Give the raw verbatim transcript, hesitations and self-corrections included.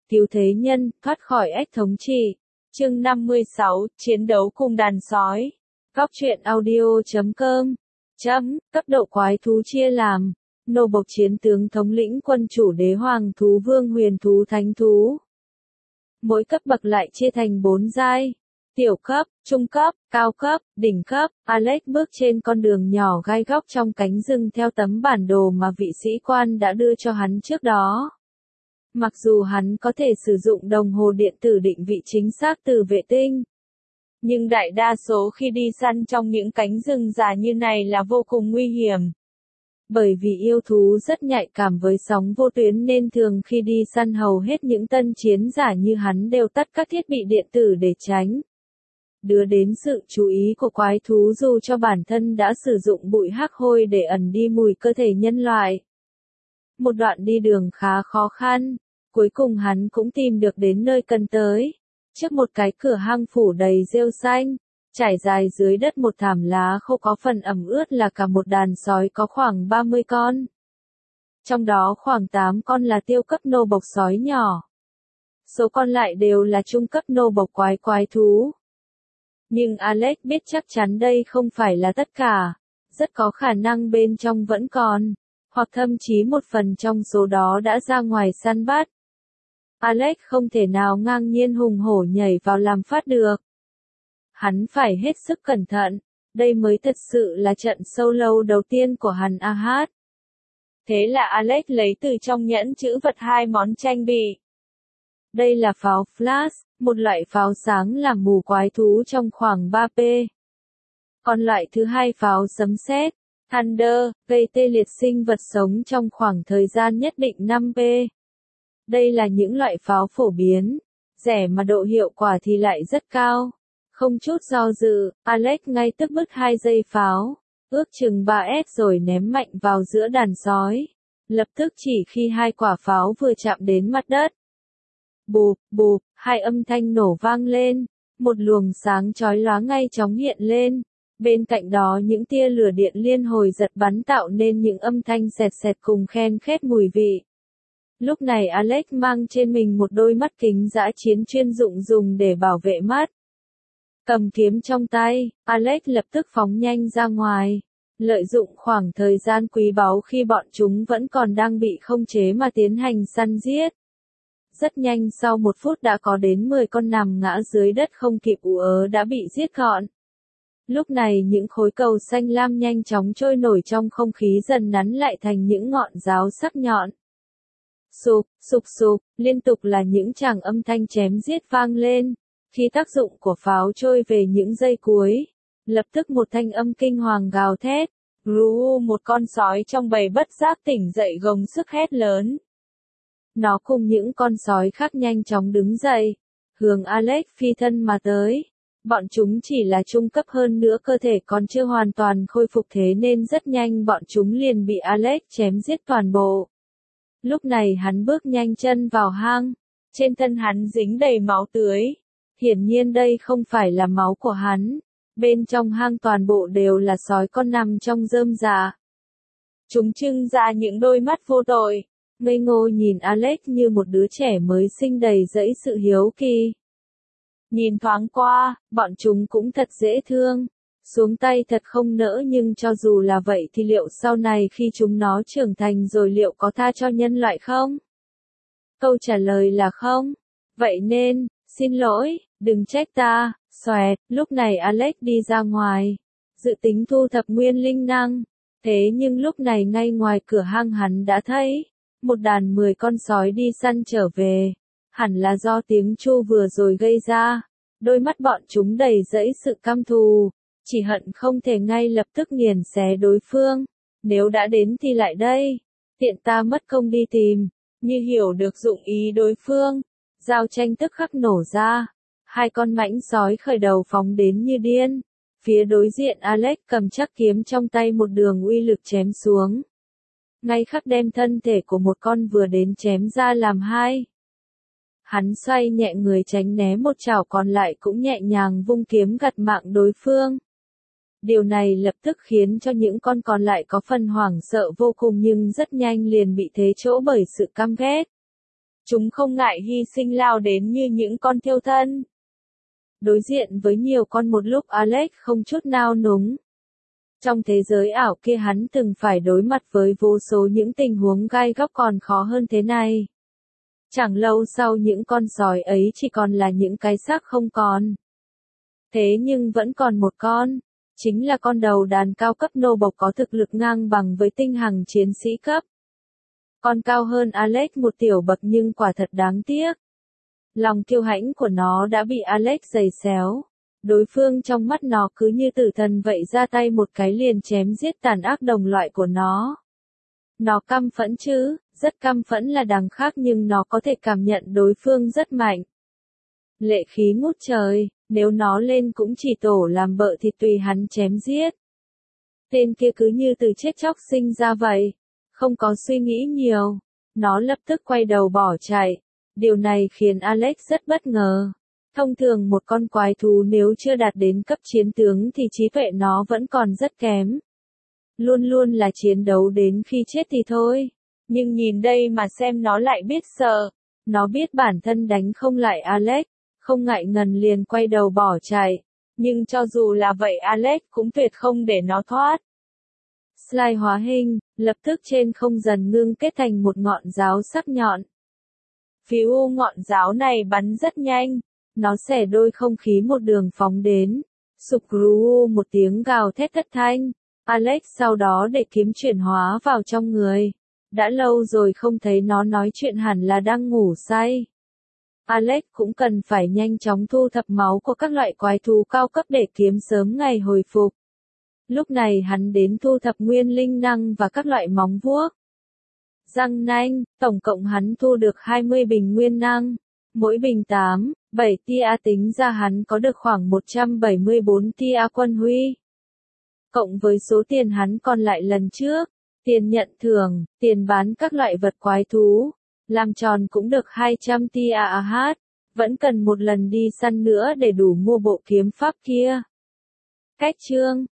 cứu thế nhân, thoát khỏi ách thống trị. Chương năm mươi sáu, chiến đấu cùng đàn sói. Góc truyện audio chấm com. Chấm, cấp độ quái thú chia làm. Nô bộc chiến tướng thống lĩnh quân chủ đế hoàng thú vương huyền thú thánh thú. Mỗi cấp bậc lại chia thành bốn giai. Tiểu cấp, trung cấp, cao cấp, đỉnh cấp. Alex bước trên con đường nhỏ gai góc trong cánh rừng theo tấm bản đồ mà vị sĩ quan đã đưa cho hắn trước đó. Mặc dù hắn có thể sử dụng đồng hồ điện tử định vị chính xác từ vệ tinh, nhưng đại đa số khi đi săn trong những cánh rừng già như này là vô cùng nguy hiểm. Bởi vì yêu thú rất nhạy cảm với sóng vô tuyến nên thường khi đi săn hầu hết những tân chiến giả như hắn đều tắt các thiết bị điện tử để tránh đưa đến sự chú ý của quái thú dù cho bản thân đã sử dụng bụi hắc hôi để ẩn đi mùi cơ thể nhân loại. Một đoạn đi đường khá khó khăn, cuối cùng hắn cũng tìm được đến nơi cần tới. Trước một cái cửa hang phủ đầy rêu xanh, trải dài dưới đất một thảm lá khô có phần ẩm ướt là cả một đàn sói có khoảng ba mươi con. Trong đó khoảng tám con là tiêu cấp nô bộc sói nhỏ. Số còn lại đều là trung cấp nô bộc quái quái thú. Nhưng Alex biết chắc chắn đây không phải là tất cả. Rất có khả năng bên trong vẫn còn, hoặc thậm chí một phần trong số đó đã ra ngoài săn bắt. Alex không thể nào ngang nhiên hùng hổ nhảy vào làm phát được. Hắn phải hết sức cẩn thận, đây mới thật sự là trận solo đầu tiên của hắn a hát. Thế là Alex lấy từ trong nhẫn trữ vật hai món trang bị. Đây là pháo flash, một loại pháo sáng làm mù quái thú trong khoảng ba pê. Còn loại thứ hai pháo sấm sét, Thunder, gây tê liệt sinh vật sống trong khoảng thời gian nhất định năm pê. Đây là những loại pháo phổ biến, rẻ mà độ hiệu quả thì lại rất cao. Không chút do dự, Alex ngay tức bứt hai dây pháo, ước chừng ba ét rồi ném mạnh vào giữa đàn sói. Lập tức chỉ khi hai quả pháo vừa chạm đến mặt đất. Bụp, bụp, hai âm thanh nổ vang lên, một luồng sáng chói lóa ngay chóng hiện lên. Bên cạnh đó những tia lửa điện liên hồi giật bắn tạo nên những âm thanh xẹt xẹt cùng khen khét mùi vị. Lúc này Alex mang trên mình một đôi mắt kính dã chiến chuyên dụng dùng để bảo vệ mắt. Cầm kiếm trong tay, Alex lập tức phóng nhanh ra ngoài, lợi dụng khoảng thời gian quý báu khi bọn chúng vẫn còn đang bị không chế mà tiến hành săn giết. Rất nhanh sau một phút đã có đến mười con nằm ngã dưới đất không kịp ú ớ đã bị giết gọn. Lúc này những khối cầu xanh lam nhanh chóng trôi nổi trong không khí dần nắn lại thành những ngọn giáo sắc nhọn. Sụp, sụp sụp, liên tục là những tràng âm thanh chém giết vang lên. Khi tác dụng của pháo trôi về những giây cuối, lập tức một thanh âm kinh hoàng gào thét. Rú, một con sói trong bầy bất giác tỉnh dậy gồng sức hét lớn. Nó cùng những con sói khác nhanh chóng đứng dậy, hướng Alex phi thân mà tới. Bọn chúng chỉ là trung cấp hơn nữa cơ thể còn chưa hoàn toàn khôi phục thế nên rất nhanh bọn chúng liền bị Alex chém giết toàn bộ. Lúc này hắn bước nhanh chân vào hang, trên thân hắn dính đầy máu tươi. Hiển nhiên đây không phải là máu của hắn. Bên trong hang toàn bộ đều là sói con nằm trong rơm rạ. Chúng trưng ra những đôi mắt vô tội, ngây ngô nhìn Alex như một đứa trẻ mới sinh đầy dẫy sự hiếu kỳ. Nhìn thoáng qua, bọn chúng cũng thật dễ thương, xuống tay thật không nỡ nhưng cho dù là vậy thì liệu sau này khi chúng nó trưởng thành rồi liệu có tha cho nhân loại không? Câu trả lời là không. Vậy nên, xin lỗi, đừng trách ta, xoẹt, lúc này Alex đi ra ngoài, dự tính thu thập nguyên linh năng. Thế nhưng lúc này ngay ngoài cửa hang hắn đã thấy một đàn mười con sói đi săn trở về. Hẳn là do tiếng tru vừa rồi gây ra. Đôi mắt bọn chúng đầy dẫy sự căm thù, chỉ hận không thể ngay lập tức nghiền xé đối phương. Nếu đã đến thì lại đây, tiện ta mất công đi tìm. Như hiểu được dụng ý đối phương, giao tranh tức khắc nổ ra. Hai con mãnh sói khởi đầu phóng đến như điên. Phía đối diện Alex cầm chắc kiếm trong tay một đường uy lực chém xuống. Ngay khắc đem thân thể của một con vừa đến chém ra làm hai. Hắn xoay nhẹ người tránh né một chảo còn lại cũng nhẹ nhàng vung kiếm gặt mạng đối phương. Điều này lập tức khiến cho những con còn lại có phần hoảng sợ vô cùng nhưng rất nhanh liền bị thế chỗ bởi sự căm ghét. Chúng không ngại hy sinh lao đến như những con thiêu thân. Đối diện với nhiều con một lúc, Alex không chút nao núng. Trong thế giới ảo kia hắn từng phải đối mặt với vô số những tình huống gai góc còn khó hơn thế này. Chẳng lâu sau những con sói ấy chỉ còn là những cái xác không còn. Thế nhưng vẫn còn một con, chính là con đầu đàn cao cấp nô bộc có thực lực ngang bằng với tinh hằng chiến sĩ cấp. Con cao hơn Alex một tiểu bậc nhưng quả thật đáng tiếc. Lòng kiêu hãnh của nó đã bị Alex giày xéo. Đối phương trong mắt nó cứ như tử thần vậy, ra tay một cái liền chém giết tàn ác đồng loại của nó. Nó căm phẫn chứ, rất căm phẫn là đằng khác, nhưng nó có thể cảm nhận đối phương rất mạnh. Lệ khí ngút trời, nếu nó lên cũng chỉ tổ làm vợ thì tùy hắn chém giết. Tên kia cứ như từ chết chóc sinh ra vậy, không có suy nghĩ nhiều. Nó lập tức quay đầu bỏ chạy. Điều này khiến Alex rất bất ngờ. Thông thường một con quái thú nếu chưa đạt đến cấp chiến tướng thì trí tuệ nó vẫn còn rất kém. Luôn luôn là chiến đấu đến khi chết thì thôi. Nhưng nhìn đây mà xem, nó lại biết sợ. Nó biết bản thân đánh không lại Alex, không ngại ngần liền quay đầu bỏ chạy. Nhưng cho dù là vậy Alex cũng tuyệt không để nó thoát. Slide hóa hình, lập tức trên không dần ngưng kết thành một ngọn giáo sắc nhọn. Phía u ngọn giáo này bắn rất nhanh. Nó xẻ đôi không khí một đường phóng đến. Sục rú một tiếng gào thét thất thanh. Alex sau đó để kiếm chuyển hóa vào trong người. Đã lâu rồi không thấy nó nói chuyện, hẳn là đang ngủ say. Alex cũng cần phải nhanh chóng thu thập máu của các loại quái thú cao cấp để kiếm sớm ngày hồi phục. Lúc này hắn đến thu thập nguyên linh năng và các loại móng vuốt. Răng nanh, tổng cộng hắn thu được hai mươi bình nguyên năng. Mỗi bình tám, bảy tia, tính ra hắn có được khoảng một trăm bảy mươi bốn tia quân huy. Cộng với số tiền hắn còn lại lần trước, tiền nhận thưởng, tiền bán các loại vật quái thú, làm tròn cũng được hai trăm tia a hát, vẫn cần một lần đi săn nữa để đủ mua bộ kiếm pháp kia. Cách chương